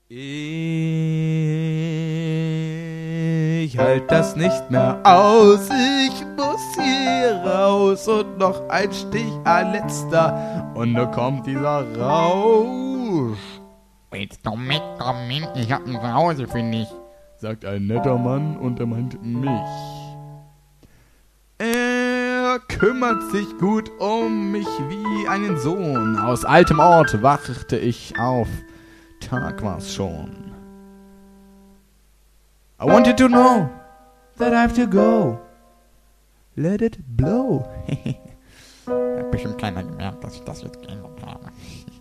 Ich halt das nicht mehr aus, ich muss hier raus und noch ein Stich, ein letzter und da kommt dieser Rausch. Willst du mitkommen? Ich hab ein Zuhause für dich, Sagt ein netter Mann und er meint mich. Er kümmert sich gut um mich wie einen Sohn. Aus altem Ort wachte ich auf. Tag war's schon. I want you to know that I have to go. Let it blow. Hat bestimmt keiner gemerkt, dass ich das jetzt geändert habe.